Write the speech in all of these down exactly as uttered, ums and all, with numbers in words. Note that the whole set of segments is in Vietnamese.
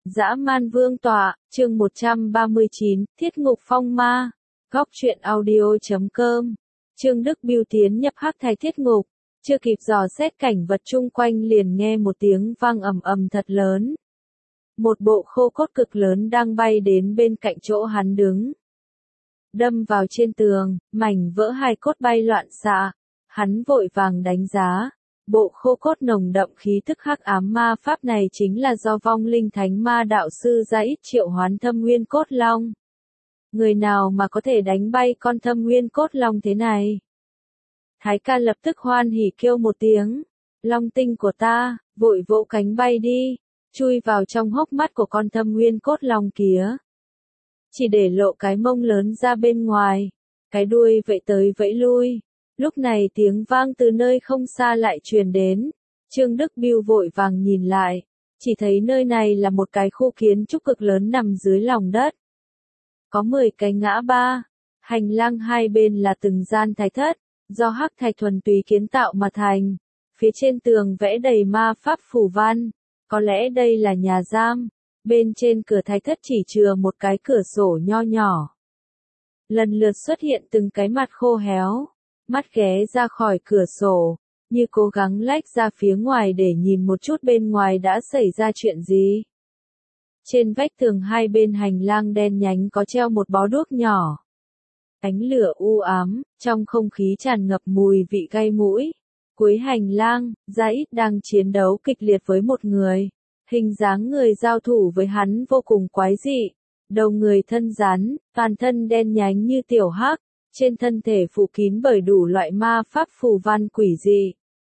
Dã man vương tọa, chương một trăm ba mươi chín, Thiết ngục phong ma. Góc truyện audio chấm com. Trương Đức Bưu tiến nhập hắc thạch thiết ngục, chưa kịp dò xét cảnh vật chung quanh liền nghe một tiếng vang ầm ầm thật lớn. Một bộ khô cốt cực lớn đang bay đến bên cạnh chỗ hắn đứng. Đâm vào trên tường, mảnh vỡ hài cốt bay loạn xạ. Hắn vội vàng đánh giá. Bộ khô cốt nồng đậm khí thức hắc ám ma pháp này chính là do vong linh thánh ma đạo sư ra ít triệu hoán thâm nguyên cốt long. Người nào mà có thể đánh bay con thâm nguyên cốt long thế này? Thái ca lập tức hoan hỉ kêu một tiếng. Long tinh của ta, vội vỗ cánh bay đi, chui vào trong hốc mắt của con thâm nguyên cốt long kia. Chỉ để lộ cái mông lớn ra bên ngoài, cái đuôi vẫy tới vẫy lui. Lúc này tiếng vang từ nơi không xa lại truyền đến. Trương Đức Bưu vội vàng nhìn lại, chỉ thấy nơi này là một cái khu kiến trúc cực lớn nằm dưới lòng đất. Có mười cái ngã ba, hành lang hai bên là từng gian thái thất, do hắc thạch thuần túy kiến tạo mà thành. Phía trên tường vẽ đầy ma pháp phù văn, có lẽ đây là nhà giam. Bên trên cửa thái thất chỉ chừa một cái cửa sổ nho nhỏ. Lần lượt xuất hiện từng cái mặt khô héo. Mắt ghé ra khỏi cửa sổ, như cố gắng lách ra phía ngoài để nhìn một chút bên ngoài đã xảy ra chuyện gì. Trên vách tường hai bên hành lang đen nhánh có treo một bó đuốc nhỏ. Ánh lửa u ám, trong không khí tràn ngập mùi vị gây mũi. Cuối hành lang, Zaid đang chiến đấu kịch liệt với một người. Hình dáng người giao thủ với hắn vô cùng quái dị. Đầu người thân rắn, toàn thân đen nhánh như tiểu hắc. Trên thân thể phủ kín bởi đủ loại ma pháp phù văn quỷ dị.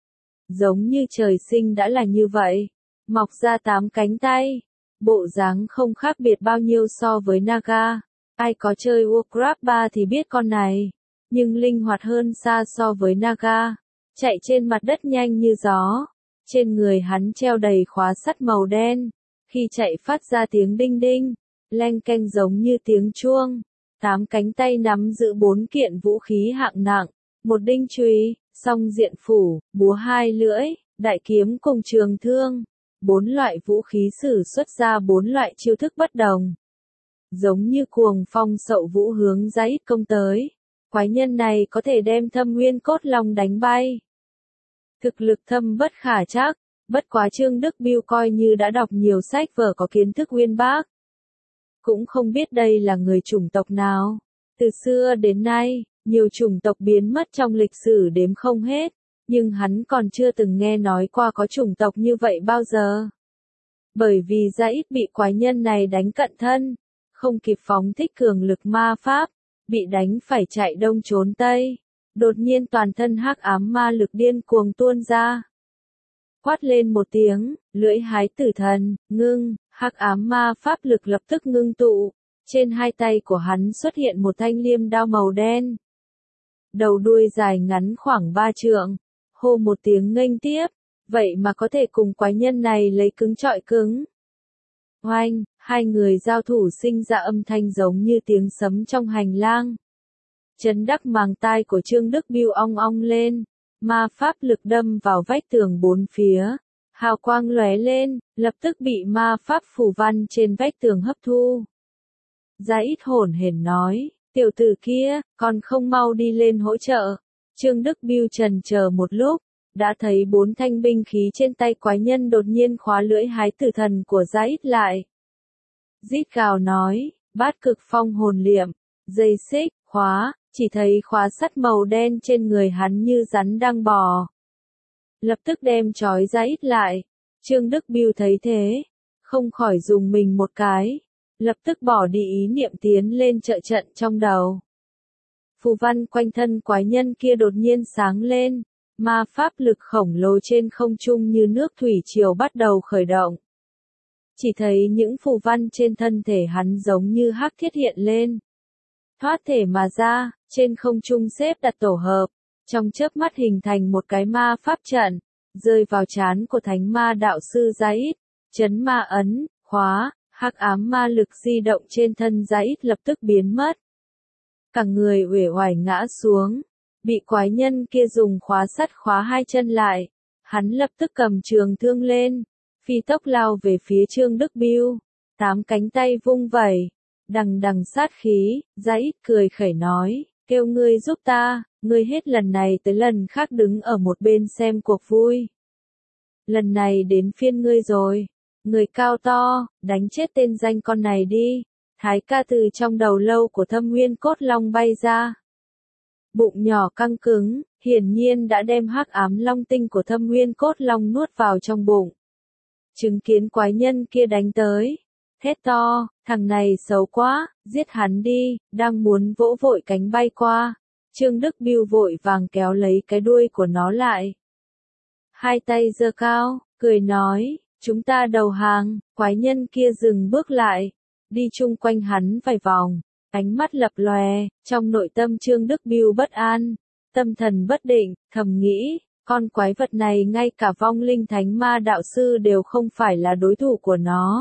Giống như trời sinh đã là như vậy. Mọc ra tám cánh tay. Bộ dáng không khác biệt bao nhiêu so với Naga. Ai có chơi Warcraft ba thì biết con này. Nhưng linh hoạt hơn xa so với Naga. Chạy trên mặt đất nhanh như gió. Trên người hắn treo đầy khóa sắt màu đen. Khi chạy phát ra tiếng đinh đinh. Leng keng giống như tiếng chuông. Tám cánh tay nắm giữ bốn kiện vũ khí hạng nặng, một đinh chùy, song diện phủ, búa hai lưỡi, đại kiếm cùng trường thương. Bốn loại vũ khí sử xuất ra bốn loại chiêu thức bất đồng. Giống như cuồng phong sậu vũ hướng Zaid công tới. Quái nhân này có thể đem thâm nguyên cốt long đánh bay. Thực lực thâm bất khả trắc, bất quá Trương Đức Bưu coi như đã đọc nhiều sách vở có kiến thức uyên bác. Cũng không biết đây là người chủng tộc nào. Từ xưa đến nay, nhiều chủng tộc biến mất trong lịch sử đếm không hết, nhưng hắn còn chưa từng nghe nói qua có chủng tộc như vậy bao giờ. Bởi vì Zaid bị quái nhân này đánh cận thân, không kịp phóng thích cường lực ma pháp, bị đánh phải chạy đông trốn tây. Đột nhiên toàn thân hắc ám ma lực điên cuồng tuôn ra. Quát lên một tiếng, lưỡi hái tử thần, ngưng, hắc ám ma pháp lực lập tức ngưng tụ. Trên hai tay của hắn xuất hiện một thanh liêm đao màu đen. Đầu đuôi dài ngắn khoảng ba trượng. Hô một tiếng nghênh tiếp, vậy mà có thể cùng quái nhân này lấy cứng trọi cứng. Oanh, hai người giao thủ sinh ra âm thanh giống như tiếng sấm trong hành lang. Chấn đắc màng tai của Trương Đức Bưu ong ong lên. Ma pháp lực đâm vào vách tường bốn phía, hào quang lóe lên, lập tức bị ma pháp phù văn trên vách tường hấp thu. Zaid hổn hển nói, tiểu tử kia, còn không mau đi lên hỗ trợ. Trương Đức Bưu trần chờ một lúc, đã thấy bốn thanh binh khí trên tay quái nhân đột nhiên khóa lưỡi hái tử thần của Zaid lại. Rít gào nói, bát cực phong hồn liệm, dây xích, khóa. Chỉ thấy khóa sắt màu đen trên người hắn như rắn đang bò. Lập tức đem trói Zaid lại. Trương Đức Bưu thấy thế, không khỏi dùng mình một cái. Lập tức bỏ đi ý niệm tiến lên trợ trận trong đầu. Phù văn quanh thân quái nhân kia đột nhiên sáng lên. Ma pháp lực khổng lồ trên không trung như nước thủy triều bắt đầu khởi động. Chỉ thấy những phù văn trên thân thể hắn giống như hắc thiết hiện lên. Thoát thể mà ra, trên không trung xếp đặt tổ hợp, trong chớp mắt hình thành một cái ma pháp trận, rơi vào trán của thánh ma đạo sư Zaid, chấn ma ấn, khóa, hắc ám ma lực di động trên thân Zaid lập tức biến mất. Cả người uể oải ngã xuống, bị quái nhân kia dùng khóa sắt khóa hai chân lại, hắn lập tức cầm trường thương lên, phi tốc lao về phía Trương Đức Bưu. Tám cánh tay vung vẩy, đằng đằng sát khí, Zaid cười khẩy nói, kêu ngươi giúp ta, ngươi hết lần này tới lần khác đứng ở một bên xem cuộc vui. Lần này đến phiên ngươi rồi, người cao to, đánh chết tên danh con này đi. Thái ca từ trong đầu lâu của Thâm Nguyên Cốt Long bay ra. Bụng nhỏ căng cứng, hiển nhiên đã đem hắc ám long tinh của Thâm Nguyên Cốt Long nuốt vào trong bụng. Chứng kiến quái nhân kia đánh tới, thét to, thằng này xấu quá, giết hắn đi, đang muốn vỗ vội cánh bay qua. Trương Đức Biêu vội vàng kéo lấy cái đuôi của nó lại. Hai tay giơ cao, cười nói, chúng ta đầu hàng, quái nhân kia dừng bước lại, đi chung quanh hắn vài vòng, ánh mắt lập lòe, trong nội tâm Trương Đức Biêu bất an, tâm thần bất định, thầm nghĩ, con quái vật này ngay cả vong linh thánh ma đạo sư đều không phải là đối thủ của nó.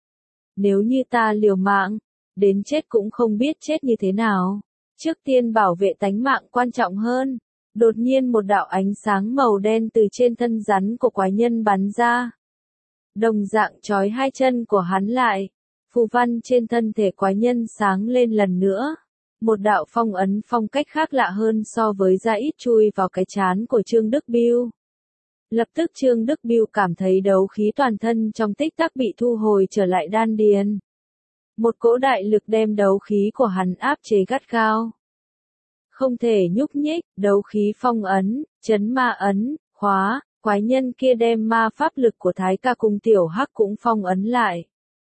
Nếu như ta liều mạng, đến chết cũng không biết chết như thế nào. Trước tiên bảo vệ tánh mạng quan trọng hơn. Đột nhiên một đạo ánh sáng màu đen từ trên thân rắn của quái nhân bắn ra. Đồng dạng trói hai chân của hắn lại. Phù văn trên thân thể quái nhân sáng lên lần nữa. Một đạo phong ấn phong cách khác lạ hơn so với Zaid chui vào cái trán của Trương Đức Biêu. Lập tức Trương Đức Biêu cảm thấy đấu khí toàn thân trong tích tắc bị thu hồi trở lại đan điền. Một cỗ đại lực đem đấu khí của hắn áp chế gắt gao. Không thể nhúc nhích, đấu khí phong ấn, chấn ma ấn, khóa, quái nhân kia đem ma pháp lực của Thái ca cùng tiểu hắc cũng phong ấn lại.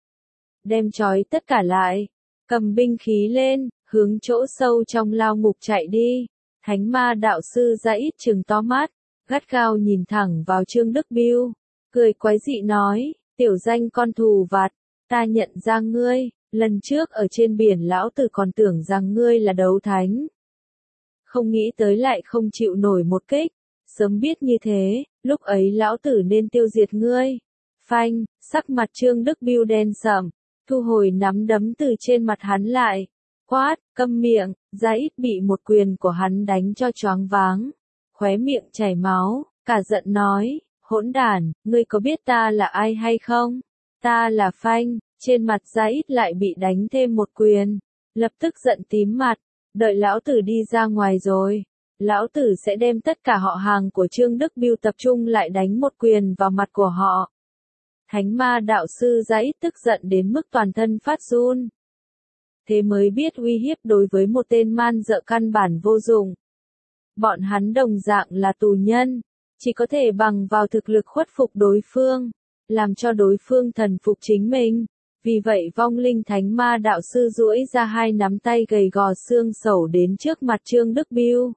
Đem trói tất cả lại, cầm binh khí lên, hướng chỗ sâu trong lao ngục chạy đi. Thánh ma đạo sư Zaid trừng to mắt, gắt gao nhìn thẳng vào Trương Đức Biêu, cười quái dị nói, tiểu danh con thù vặt, ta nhận ra ngươi, lần trước ở trên biển lão tử còn tưởng rằng ngươi là đấu thánh. Không nghĩ tới lại không chịu nổi một kích, sớm biết như thế, lúc ấy lão tử nên tiêu diệt ngươi. Phanh, sắc mặt Trương Đức Biêu đen sậm, thu hồi nắm đấm từ trên mặt hắn lại, quát, câm miệng, Zaid bị một quyền của hắn đánh cho choáng váng, khóe miệng chảy máu, cả giận nói, hỗn đản, ngươi có biết ta là ai hay không? Ta là Phanh, trên mặt Zaid lại bị đánh thêm một quyền, lập tức giận tím mặt, đợi lão tử đi ra ngoài rồi, lão tử sẽ đem tất cả họ hàng của Trương Đức Biêu tập trung lại đánh một quyền vào mặt của họ. Thánh ma đạo sư Zaid tức giận đến mức toàn thân phát run. Thế mới biết uy hiếp đối với một tên man dợ căn bản vô dụng. Bọn hắn đồng dạng là tù nhân, chỉ có thể bằng vào thực lực khuất phục đối phương, làm cho đối phương thần phục chính mình. Vì vậy vong linh thánh ma đạo sư duỗi ra hai nắm tay gầy gò xương sẩu đến trước mặt Trương Đức Biêu.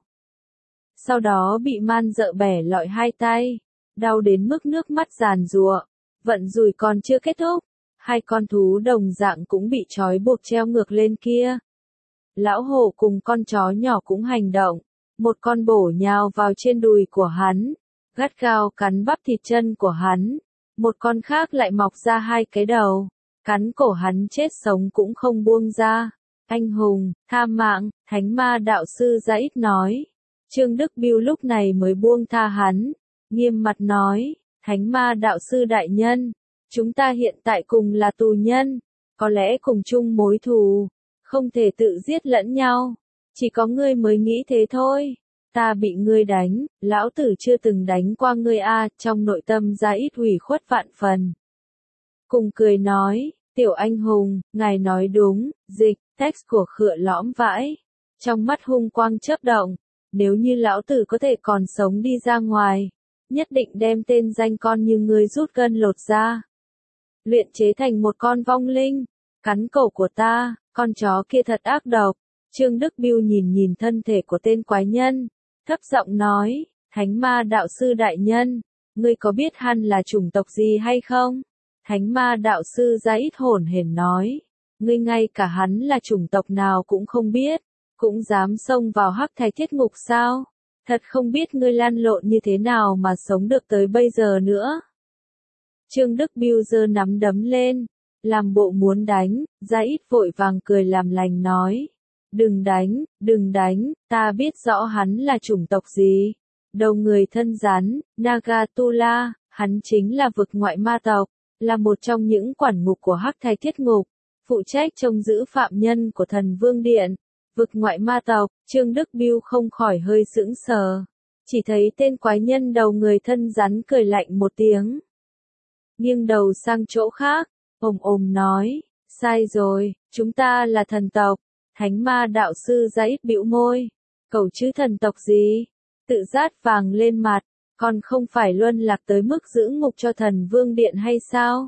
Sau đó bị man dợ bẻ lọi hai tay, đau đến mức nước mắt giàn giụa. Vận rủi còn chưa kết thúc, hai con thú đồng dạng cũng bị trói buộc treo ngược lên kia. Lão hổ cùng con chó nhỏ cũng hành động, một con bổ nhào vào trên đùi của hắn, gắt gao cắn bắp thịt chân của hắn, một con khác lại mọc ra hai cái đầu, cắn cổ hắn chết sống cũng không buông ra. Anh hùng, tha mạng, thánh ma đạo sư Zaid nói. Trương Đức Biêu lúc này mới buông tha hắn, nghiêm mặt nói. Thánh ma đạo sư đại nhân, chúng ta hiện tại cùng là tù nhân, có lẽ cùng chung mối thù, không thể tự giết lẫn nhau, chỉ có ngươi mới nghĩ thế thôi. Ta bị ngươi đánh, lão tử chưa từng đánh qua ngươi a, trong nội tâm ra ít ủy khuất vạn phần. Cùng cười nói, tiểu anh hùng, ngài nói đúng, dịch, text của khựa lõm vãi, trong mắt hung quang chớp động, nếu như lão tử có thể còn sống đi ra ngoài, nhất định đem tên danh con như ngươi rút gân lột ra. Luyện chế thành một con vong linh, cắn cổ của ta, con chó kia thật ác độc. Trương Đức Biêu nhìn nhìn thân thể của tên quái nhân, thấp giọng nói, thánh ma đạo sư đại nhân, ngươi có biết hắn là chủng tộc gì hay không? Thánh ma đạo sư Zaid hổn hển nói, ngươi ngay cả hắn là chủng tộc nào cũng không biết, cũng dám xông vào hắc thạch thiết ngục sao? Thật không biết ngươi lăn lộn như thế nào mà sống được tới bây giờ nữa. Trương Đức Biêu giơ nắm đấm lên, làm bộ muốn đánh, Zaid vội vàng cười làm lành nói. Đừng đánh, đừng đánh, ta biết rõ hắn là chủng tộc gì. Đầu người thân rắn, Nagatula, hắn chính là vực ngoại ma tộc. là một trong những quản ngục của Hắc Thai Thiết Ngục, phụ trách trông giữ phạm nhân của Thần Vương Điện, vực ngoại ma tộc. Trương Đức Biêu không khỏi hơi sững sờ, chỉ thấy tên quái nhân đầu người thân rắn cười lạnh một tiếng, nghiêng đầu sang chỗ khác, ồm ồm nói, sai rồi, chúng ta là thần tộc. Thánh ma đạo sư Giãi bĩu môi, cẩu chứ thần tộc gì, tự rát vàng lên mặt, còn không phải luân lạc tới mức giữ ngục cho Thần Vương Điện hay sao?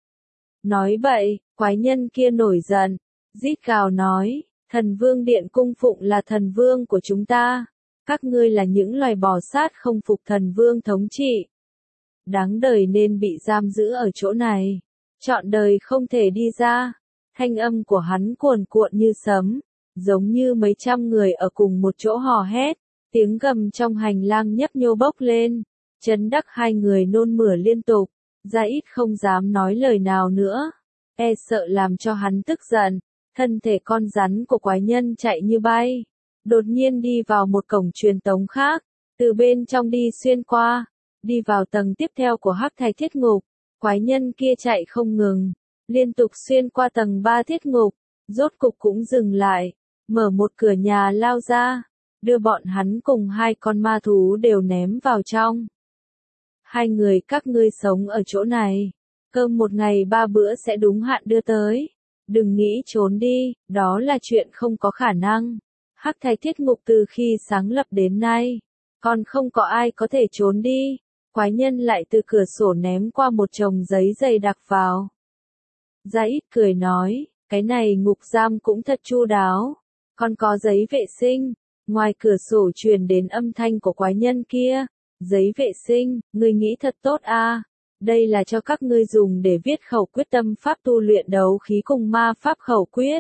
Nói bậy, quái nhân kia nổi giận, rít gào nói, Thần Vương Điện cung phụng là thần vương của chúng ta, các ngươi là những loài bò sát không phục thần vương thống trị, đáng đời nên bị giam giữ ở chỗ này, trọn đời không thể đi ra. Thanh âm của hắn cuồn cuộn như sấm, giống như mấy trăm người ở cùng một chỗ hò hét, tiếng gầm trong hành lang nhấp nhô bốc lên, chấn đắc hai người nôn mửa liên tục. Giãi không dám nói lời nào nữa, e sợ làm cho hắn tức giận. Thân thể con rắn của quái nhân chạy như bay, đột nhiên đi vào một cổng truyền tống khác, từ bên trong đi xuyên qua, đi vào tầng tiếp theo của Hắc Thai Thiết Ngục. Quái nhân kia chạy không ngừng, liên tục xuyên qua tầng ba thiết ngục, rốt cục cũng dừng lại, mở một cửa nhà lao ra, đưa bọn hắn cùng hai con ma thú đều ném vào trong. Hai người các ngươi sống ở chỗ này, cơm một ngày ba bữa sẽ đúng hạn đưa tới, đừng nghĩ trốn đi, đó là chuyện không có khả năng. Hắc Thai Thiết Ngục từ khi sáng lập đến nay, còn không có ai có thể trốn đi. Quái nhân lại từ cửa sổ ném qua một chồng giấy dày đặc vào. Giãi cười nói, cái này ngục giam cũng thật chu đáo, còn có giấy vệ sinh. Ngoài cửa sổ truyền đến âm thanh của quái nhân kia, giấy vệ sinh, ngươi nghĩ thật tốt a, đây là cho các ngươi dùng để viết khẩu quyết tâm pháp tu luyện đấu khí cùng ma pháp khẩu quyết.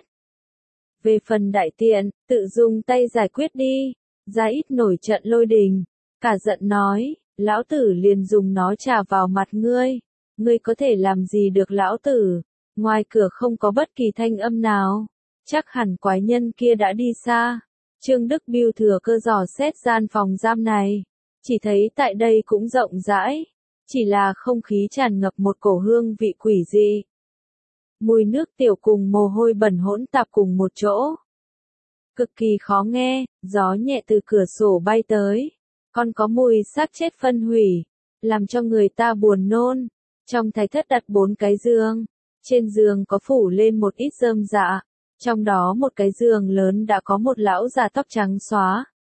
Về phần đại tiện, tự dùng tay giải quyết đi. Giãi nổi trận lôi đình, cả giận nói, lão tử liền dùng nó chà vào mặt ngươi, ngươi có thể làm gì được lão tử? Ngoài cửa không có bất kỳ thanh âm nào, chắc hẳn quái nhân kia đã đi xa. Trương Đức Biêu thừa cơ dò xét gian phòng giam này, chỉ thấy tại đây cũng rộng rãi, chỉ là không khí tràn ngập một cổ hương vị quỷ dị. Mùi nước tiểu cùng mồ hôi bẩn hỗn tạp cùng một chỗ, cực kỳ khó nghe. Gió nhẹ từ cửa sổ bay tới, còn có mùi xác chết phân hủy, làm cho người ta buồn nôn. Trong thái thất đặt bốn cái giường, trên giường có phủ lên một ít rơm rạ, trong đó một cái giường lớn đã có một lão già tóc trắng xóa,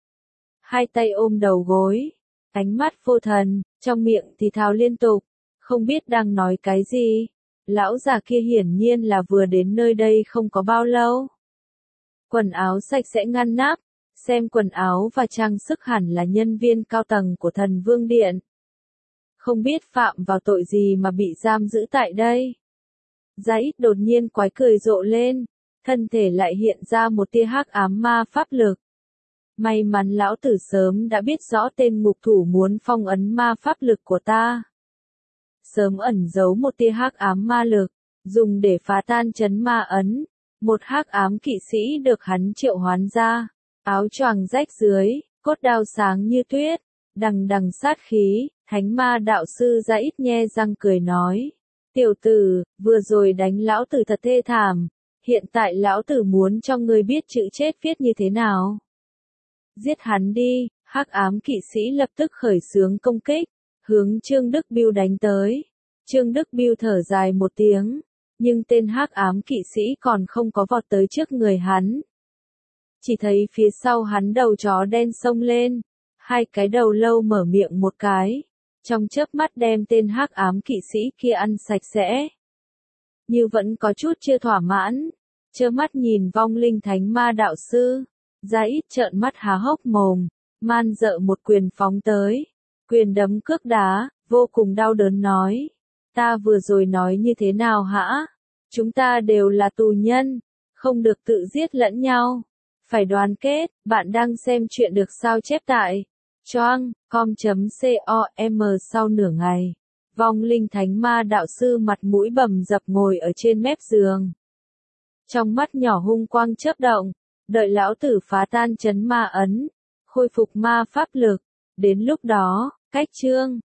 hai tay ôm đầu gối, ánh mắt vô thần, trong miệng thì thào liên tục, không biết đang nói cái gì. Lão già kia hiển nhiên là vừa đến nơi đây không có bao lâu. Quần áo sạch sẽ ngăn nắp, xem quần áo và trang sức hẳn là nhân viên cao tầng của Thần Vương Điện. Không biết phạm vào tội gì mà bị giam giữ tại đây. Giãi đột nhiên quái cười rộ lên, thân thể lại hiện ra một tia hắc ám ma pháp lực. May mắn lão tử sớm đã biết rõ tên ngục thủ muốn phong ấn ma pháp lực của ta. Sớm ẩn giấu một tia hắc ám ma lực, dùng để phá tan trấn ma ấn. Một hắc ám kỵ sĩ được hắn triệu hoán ra, áo choàng rách dưới, cốt đao sáng như tuyết, đằng đằng sát khí. Thánh ma đạo sư Giãi nhe răng cười nói, tiểu tử, vừa rồi đánh lão tử thật thê thảm, hiện tại lão tử muốn cho ngươi biết chữ chết viết như thế nào. Giết hắn đi. Hắc ám kỵ sĩ lập tức khởi xướng công kích, hướng Trương Đức Biêu đánh tới. Trương Đức Biêu thở dài một tiếng, nhưng tên hắc ám kỵ sĩ còn không có vọt tới trước người hắn. Chỉ thấy phía sau hắn đầu chó đen xông lên, hai cái đầu lâu mở miệng một cái, trong chớp mắt đem tên hắc ám kỵ sĩ kia ăn sạch sẽ. Như vẫn có chút chưa thỏa mãn, trơ mắt nhìn vong linh thánh ma đạo sư, Giãi trợn mắt há hốc mồm, man dợ một quyền phóng tới, quyền đấm cước đá, vô cùng đau đớn nói, ta vừa rồi nói như thế nào hả? Chúng ta đều là tù nhân, không được tự giết lẫn nhau, phải đoàn kết. Bạn đang xem chuyện được sao chép tại choang com chấm com. Sau nửa ngày, vong linh thánh ma đạo sư mặt mũi bầm dập ngồi ở trên mép giường, trong mắt nhỏ hung quang chớp động, đợi lão tử phá tan trấn ma ấn, khôi phục ma pháp lực. Đến lúc đó, cách chương